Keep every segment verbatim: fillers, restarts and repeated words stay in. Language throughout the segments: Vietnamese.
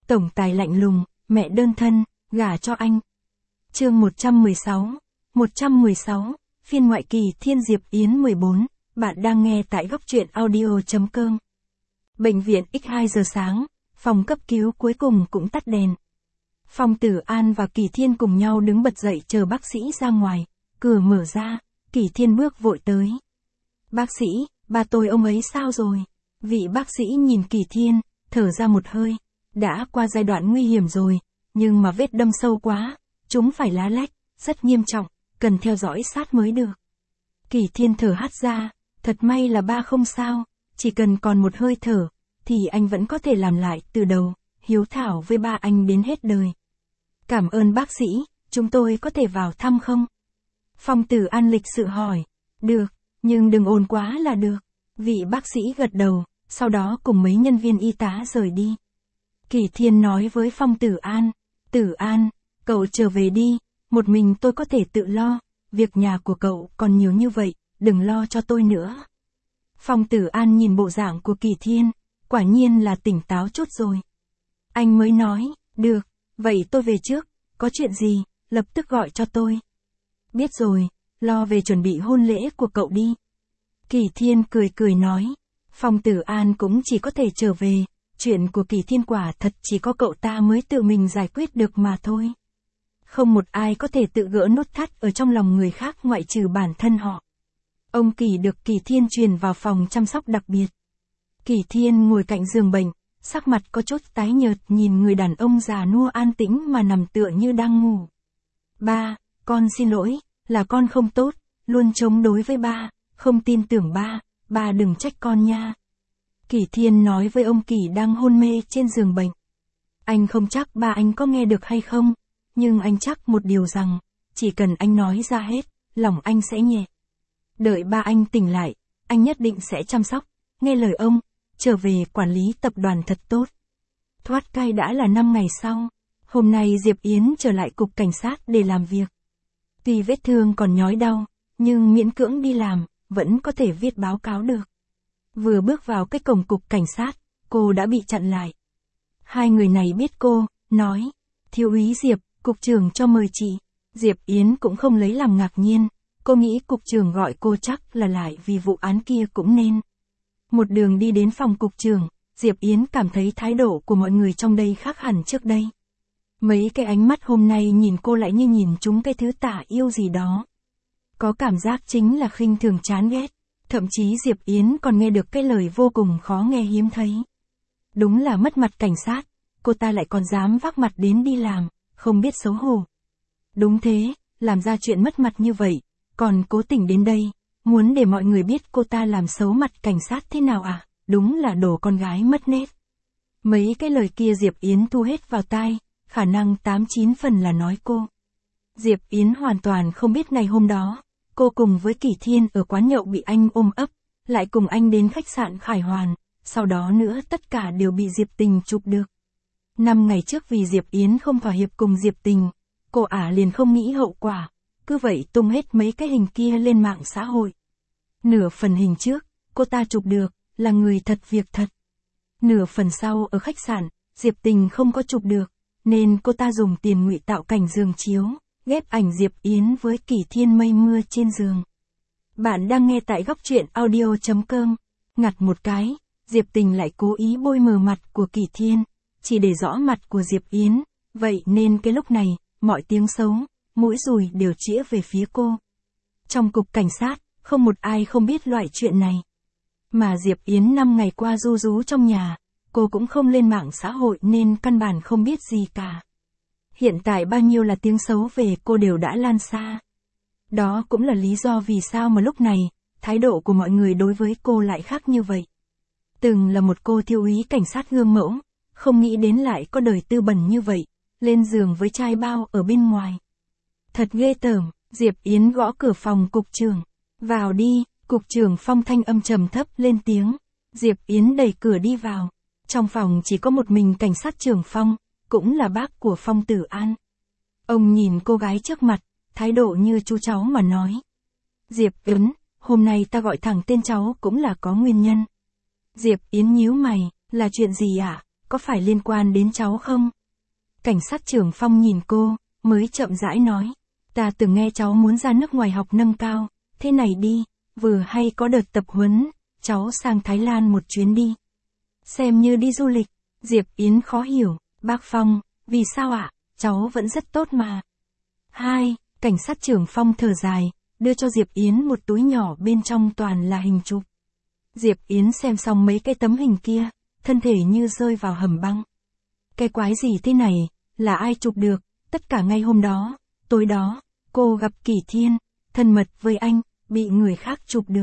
tổng tài lạnh lùng, mẹ đơn thân, gả cho anh. Chương một trăm mười sáu. một trăm mười sáu, phiên ngoại kỳ Thiên Diệp Yến mười bốn, bạn đang nghe tại góc truyện audio chấm com. Bệnh viện x hai giờ sáng, phòng cấp cứu cuối cùng cũng tắt đèn. Phong Tử An và Kỳ Thiên cùng nhau đứng bật dậy chờ bác sĩ ra ngoài, cửa mở ra, Kỳ Thiên bước vội tới. Bác sĩ, ba tôi ông ấy sao rồi? Vị bác sĩ nhìn Kỳ Thiên, thở ra một hơi, đã qua giai đoạn nguy hiểm rồi, nhưng mà vết đâm sâu quá, chúng phải lá lách, rất nghiêm trọng, cần theo dõi sát mới được. Kỳ Thiên thở hắt ra, thật may là ba không sao, chỉ cần còn một hơi thở, thì anh vẫn có thể làm lại từ đầu, hiếu thảo với ba anh đến hết đời. Cảm ơn bác sĩ, chúng tôi có thể vào thăm không? Phong Tử An lịch sự hỏi. Được, nhưng đừng ồn quá là được. Vị bác sĩ gật đầu, sau đó cùng mấy nhân viên y tá rời đi. Kỳ Thiên nói với Phong Tử An, Tử An, cậu trở về đi, một mình tôi có thể tự lo, việc nhà của cậu còn nhiều như vậy, đừng lo cho tôi nữa. Phong Tử An nhìn bộ dạng của Kỳ Thiên, quả nhiên là tỉnh táo chút rồi. Anh mới nói, được, vậy tôi về trước, có chuyện gì, lập tức gọi cho tôi. Biết rồi, lo về chuẩn bị hôn lễ của cậu đi. Kỳ Thiên cười cười nói, Phong Tử An cũng chỉ có thể trở về, chuyện của Kỳ Thiên quả thật chỉ có cậu ta mới tự mình giải quyết được mà thôi. Không một ai có thể tự gỡ nút thắt ở trong lòng người khác ngoại trừ bản thân họ. Ông Kỳ được Kỳ Thiên truyền vào phòng chăm sóc đặc biệt. Kỳ Thiên ngồi cạnh giường bệnh, sắc mặt có chút tái nhợt nhìn người đàn ông già nua an tĩnh mà nằm tựa như đang ngủ. Ba, con xin lỗi, là con không tốt, luôn chống đối với ba, không tin tưởng ba, ba đừng trách con nha. Kỳ Thiên nói với ông Kỳ đang hôn mê trên giường bệnh. Anh không chắc ba anh có nghe được hay không, nhưng anh chắc một điều rằng, chỉ cần anh nói ra hết, lòng anh sẽ nhẹ. Đợi ba anh tỉnh lại, anh nhất định sẽ chăm sóc, nghe lời ông, trở về quản lý tập đoàn thật tốt. Thoát cai đã là năm ngày sau, hôm nay Diệp Yến trở lại cục cảnh sát để làm việc. Tuy vết thương còn nhói đau, nhưng miễn cưỡng đi làm, vẫn có thể viết báo cáo được. Vừa bước vào cái cổng cục cảnh sát, cô đã bị chặn lại. Hai người này biết cô, nói, thiếu úy Diệp, cục trưởng cho mời chị. Diệp Yến cũng không lấy làm ngạc nhiên, cô nghĩ cục trưởng gọi cô chắc là lại vì vụ án kia cũng nên. Một đường đi đến phòng cục trưởng, Diệp Yến cảm thấy thái độ của mọi người trong đây khác hẳn trước đây. Mấy cái ánh mắt hôm nay nhìn cô lại như nhìn chúng cái thứ tả yêu gì đó. Có cảm giác chính là khinh thường chán ghét, thậm chí Diệp Yến còn nghe được cái lời vô cùng khó nghe hiếm thấy. Đúng là mất mặt cảnh sát, cô ta lại còn dám vác mặt đến đi làm, không biết xấu hổ. Đúng thế, làm ra chuyện mất mặt như vậy, còn cố tình đến đây, muốn để mọi người biết cô ta làm xấu mặt cảnh sát thế nào à, đúng là đồ con gái mất nết. Mấy cái lời kia Diệp Yến thu hết vào tai, khả năng tám chín phần là nói cô. Diệp Yến hoàn toàn không biết ngày hôm đó, cô cùng với Kỳ Thiên ở quán nhậu bị anh ôm ấp, lại cùng anh đến khách sạn Khải Hoàn, sau đó nữa tất cả đều bị Diệp Tình chụp được. Năm ngày trước vì Diệp Yến không thỏa hiệp cùng Diệp Tình, cô ả liền không nghĩ hậu quả, cứ vậy tung hết mấy cái hình kia lên mạng xã hội. Nửa phần hình trước, cô ta chụp được, là người thật việc thật. Nửa phần sau ở khách sạn, Diệp Tình không có chụp được, nên cô ta dùng tiền ngụy tạo cảnh giường chiếu, ghép ảnh Diệp Yến với Kỳ Thiên mây mưa trên giường. Bạn đang nghe tại góc truyện audio chấm com. Ngặt một cái, Diệp Tình lại cố ý bôi mờ mặt của Kỳ Thiên, chỉ để rõ mặt của Diệp Yến, vậy nên cái lúc này, mọi tiếng xấu, mũi dùi đều chĩa về phía cô. Trong cục cảnh sát, không một ai không biết loại chuyện này. Mà Diệp Yến năm ngày qua ru rú trong nhà, cô cũng không lên mạng xã hội nên căn bản không biết gì cả. Hiện tại bao nhiêu là tiếng xấu về cô đều đã lan xa. Đó cũng là lý do vì sao mà lúc này, thái độ của mọi người đối với cô lại khác như vậy. Từng là một cô thiếu úy cảnh sát gương mẫu, không nghĩ đến lại có đời tư bẩn như vậy, lên giường với trai bao ở bên ngoài. Thật ghê tởm, Diệp Yến gõ cửa phòng cục trưởng. Vào đi, cục trưởng Phong thanh âm trầm thấp lên tiếng. Diệp Yến đẩy cửa đi vào. Trong phòng chỉ có một mình cảnh sát trưởng Phong, cũng là bác của Phong Tử An. Ông nhìn cô gái trước mặt, thái độ như chú cháu mà nói. Diệp Yến, hôm nay ta gọi thẳng tên cháu cũng là có nguyên nhân. Diệp Yến nhíu mày, là chuyện gì ạ? À? có phải liên quan đến cháu không? Cảnh sát trưởng Phong nhìn cô, mới chậm rãi nói. Ta từng nghe cháu muốn ra nước ngoài học nâng cao, thế này đi, vừa hay có đợt tập huấn, cháu sang Thái Lan một chuyến đi. Xem như đi du lịch, Diệp Yến khó hiểu, bác Phong, vì sao ạ, cháu vẫn rất tốt mà. Hai, cảnh sát trưởng Phong thở dài, đưa cho Diệp Yến một túi nhỏ bên trong toàn là hình chụp. Diệp Yến xem xong mấy cái tấm hình kia, thân thể như rơi vào hầm băng. Cái quái gì thế này, là ai chụp được, tất cả ngay hôm đó, tối đó, cô gặp Kỷ Thiên, thân mật với anh, bị người khác chụp được.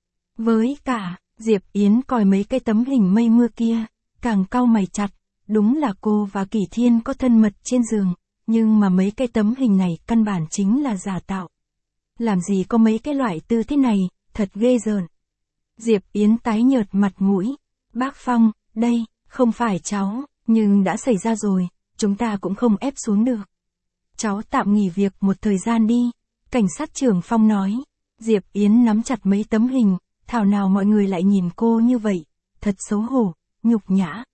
Với cả, Diệp Yến coi mấy cái tấm hình mây mưa kia, càng cau mày chặt, đúng là cô và Kỷ Thiên có thân mật trên giường, nhưng mà mấy cái tấm hình này căn bản chính là giả tạo. Làm gì có mấy cái loại tư thế này, thật ghê rợn. Diệp Yến tái nhợt mặt mũi, bác Phong, đây, không phải cháu, nhưng đã xảy ra rồi, chúng ta cũng không ép xuống được. Cháu tạm nghỉ việc một thời gian đi, cảnh sát trưởng Phong nói. Diệp Yến nắm chặt mấy tấm hình, thảo nào mọi người lại nhìn cô như vậy, thật xấu hổ, nhục nhã.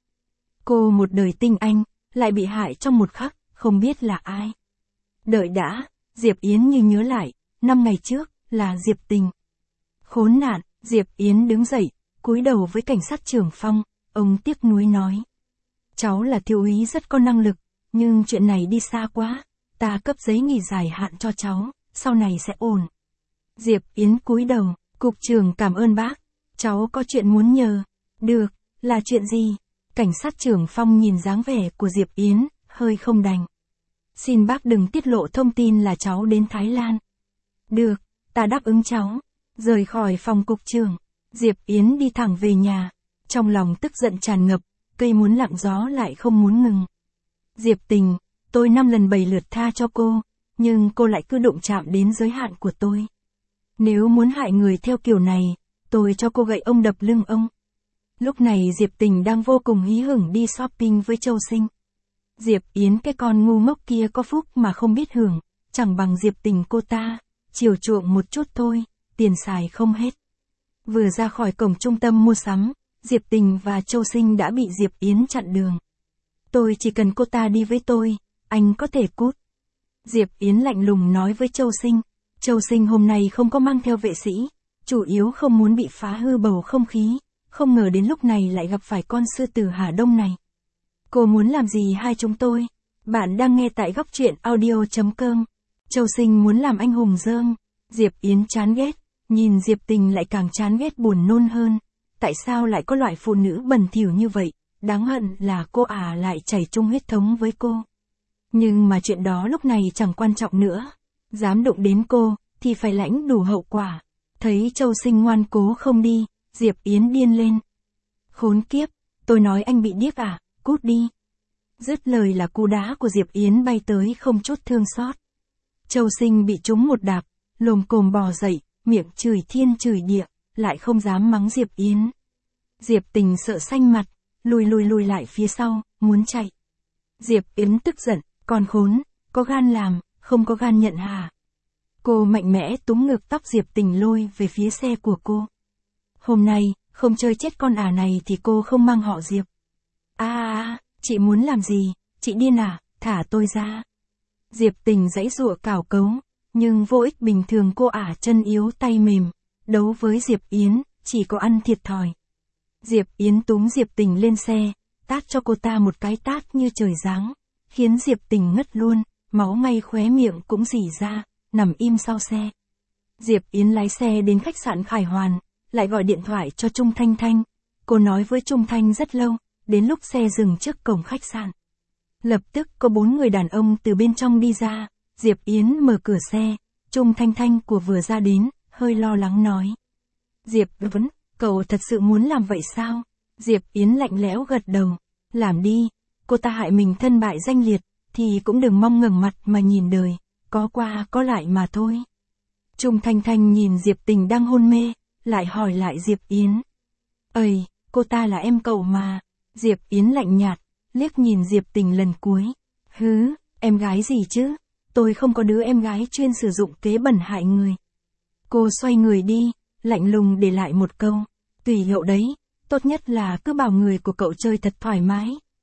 Cô một đời tinh anh, lại bị hại trong một khắc, không biết là ai. Đợi đã, Diệp Yến như nhớ lại, năm ngày trước, là Diệp Tình. Khốn nạn, Diệp Yến đứng dậy, cúi đầu với cảnh sát trưởng Phong, ông tiếc nuối nói. Cháu là thiếu úy rất có năng lực, nhưng chuyện này đi xa quá, ta cấp giấy nghỉ dài hạn cho cháu, sau này sẽ ổn. Diệp Yến cúi đầu, cục trưởng cảm ơn bác, cháu có chuyện muốn nhờ. Được, là chuyện gì? Cảnh sát trưởng Phong nhìn dáng vẻ của Diệp Yến, hơi không đành. Xin bác đừng tiết lộ thông tin là cháu đến Thái Lan. Được, ta đáp ứng cháu. Rời khỏi phòng cục trưởng, Diệp Yến đi thẳng về nhà, trong lòng tức giận tràn ngập, cây muốn lặng gió lại không muốn ngừng. Diệp Tình, tôi năm lần bảy lượt tha cho cô, nhưng cô lại cứ đụng chạm đến giới hạn của tôi. Nếu muốn hại người theo kiểu này, tôi cho cô gậy ông đập lưng ông. Lúc này Diệp Tình đang vô cùng hí hửng đi shopping với Châu Sinh. Diệp Yến cái con ngu ngốc kia có phúc mà không biết hưởng, chẳng bằng Diệp Tình cô ta, chiều chuộng một chút thôi, tiền xài không hết. Vừa ra khỏi cổng trung tâm mua sắm, Diệp Tình và Châu Sinh đã bị Diệp Yến chặn đường. Tôi chỉ cần cô ta đi với tôi, anh có thể cút. Diệp Yến lạnh lùng nói với Châu Sinh. Châu Sinh hôm nay không có mang theo vệ sĩ, chủ yếu không muốn bị phá hư bầu không khí, không ngờ đến lúc này lại gặp phải con sư tử Hà Đông này. Cô muốn làm gì hai chúng tôi? Bạn đang nghe tại góc truyện audio chấm com. Châu Sinh muốn làm anh hùng dơm. Diệp Yến chán ghét, nhìn Diệp Tình lại càng chán ghét buồn nôn hơn. Tại sao lại có loại phụ nữ bẩn thỉu như vậy? Đáng hận là cô ả lại chảy chung huyết thống với cô. Nhưng mà chuyện đó lúc này chẳng quan trọng nữa. Dám đụng đến cô, thì phải lãnh đủ hậu quả. Thấy Châu Sinh ngoan cố không đi, Diệp Yến điên lên. Khốn kiếp, tôi nói anh bị điếc à, cút đi. Dứt lời là cú đá của Diệp Yến bay tới không chút thương xót. Châu Sinh bị trúng một đạp, lồm cồm bò dậy, miệng chửi thiên chửi địa, lại không dám mắng Diệp Yến. Diệp Tình sợ xanh mặt, lùi lùi lùi lại phía sau, muốn chạy. Diệp Yến tức giận, con khốn, có gan làm, không có gan nhận hả? Cô mạnh mẽ túm ngược tóc Diệp Tình lôi về phía xe của cô. Hôm nay, không chơi chết con ả này thì cô không mang họ Diệp. À, à, chị muốn làm gì, chị điên à, thả tôi ra. Diệp Tình giãy giụa cào cấu, nhưng vô ích bình thường cô ả chân yếu tay mềm, đấu với Diệp Yến, chỉ có ăn thiệt thòi. Diệp Yến túm Diệp Tình lên xe, tát cho cô ta một cái tát như trời giáng, khiến Diệp Tình ngất luôn, máu ngay khóe miệng cũng rỉ ra, nằm im sau xe. Diệp Yến lái xe đến khách sạn Khải Hoàn, lại gọi điện thoại cho Trung Thanh Thanh. Cô nói với Trung Thanh rất lâu, đến lúc xe dừng trước cổng khách sạn. Lập tức có bốn người đàn ông từ bên trong đi ra, Diệp Yến mở cửa xe, Trung Thanh Thanh của vừa ra đến, hơi lo lắng nói. Diệp Vấn, cậu thật sự muốn làm vậy sao? Diệp Yến lạnh lẽo gật đầu, làm đi, cô ta hại mình thân bại danh liệt, thì cũng đừng mong ngẩng mặt mà nhìn đời, có qua có lại mà thôi. Trung Thanh Thanh nhìn Diệp Tình đang hôn mê, lại hỏi lại Diệp Yến. Ơi, cô ta là em cậu mà. Diệp Yến lạnh nhạt, liếc nhìn Diệp Tình lần cuối. Hứ, em gái gì chứ? Tôi không có đứa em gái chuyên sử dụng kế bẩn hại người. Cô xoay người đi, lạnh lùng để lại một câu. Tùy cậu đấy, tốt nhất là cứ bảo người của cậu chơi thật thoải mái.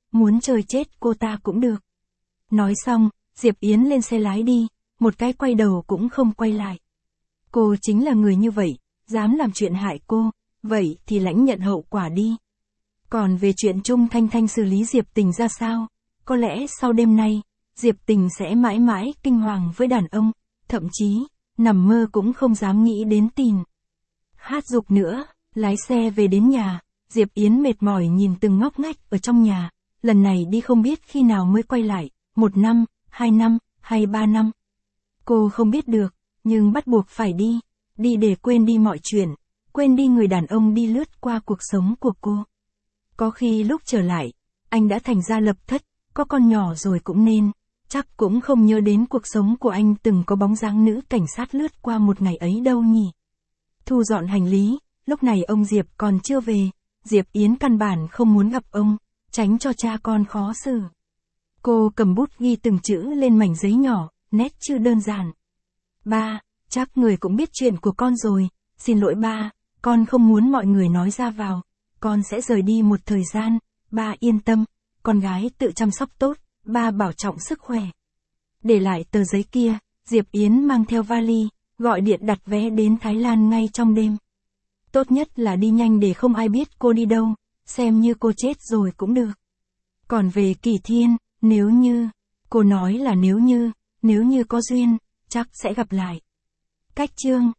muốn chơi chết cô ta cũng được. Nói xong, Diệp Yến lên xe lái đi, một cái quay đầu cũng không quay lại. Cô chính là người như vậy, dám làm chuyện hại cô, vậy thì lãnh nhận hậu quả đi. Còn về chuyện Trung Thanh Thanh xử lý Diệp Tình ra sao, có lẽ sau đêm nay, Diệp Tình sẽ mãi mãi kinh hoàng với đàn ông, thậm chí, nằm mơ cũng không dám nghĩ đến Tìn. Hát dục nữa, lái xe về đến nhà, Diệp Yến mệt mỏi nhìn từng ngóc ngách ở trong nhà, lần này đi không biết khi nào mới quay lại, một năm, hai năm, hay ba năm. Cô không biết được, nhưng bắt buộc phải đi, đi để quên đi mọi chuyện, quên đi người đàn ông đi lướt qua cuộc sống của cô. Có khi lúc trở lại, anh đã thành gia lập thất, có con nhỏ rồi cũng nên, chắc cũng không nhớ đến cuộc sống của anh từng có bóng dáng nữ cảnh sát lướt qua một ngày ấy đâu nhỉ. Thu dọn hành lý, lúc này ông Diệp còn chưa về, Diệp Yến căn bản không muốn gặp ông, tránh cho cha con khó xử. Cô cầm bút ghi từng chữ lên mảnh giấy nhỏ, nét chưa đơn giản. Ba, chắc người cũng biết chuyện của con rồi, xin lỗi ba, con không muốn mọi người nói ra vào, con sẽ rời đi một thời gian, ba yên tâm, con gái tự chăm sóc tốt, ba bảo trọng sức khỏe. Để lại tờ giấy kia, Diệp Yến mang theo vali, gọi điện đặt vé đến Thái Lan ngay trong đêm. Tốt nhất là đi nhanh để không ai biết cô đi đâu, xem như cô chết rồi cũng được. Còn về Kỳ Thiên, nếu như, cô nói là nếu như, nếu như có duyên, chắc sẽ gặp lại. Cách chương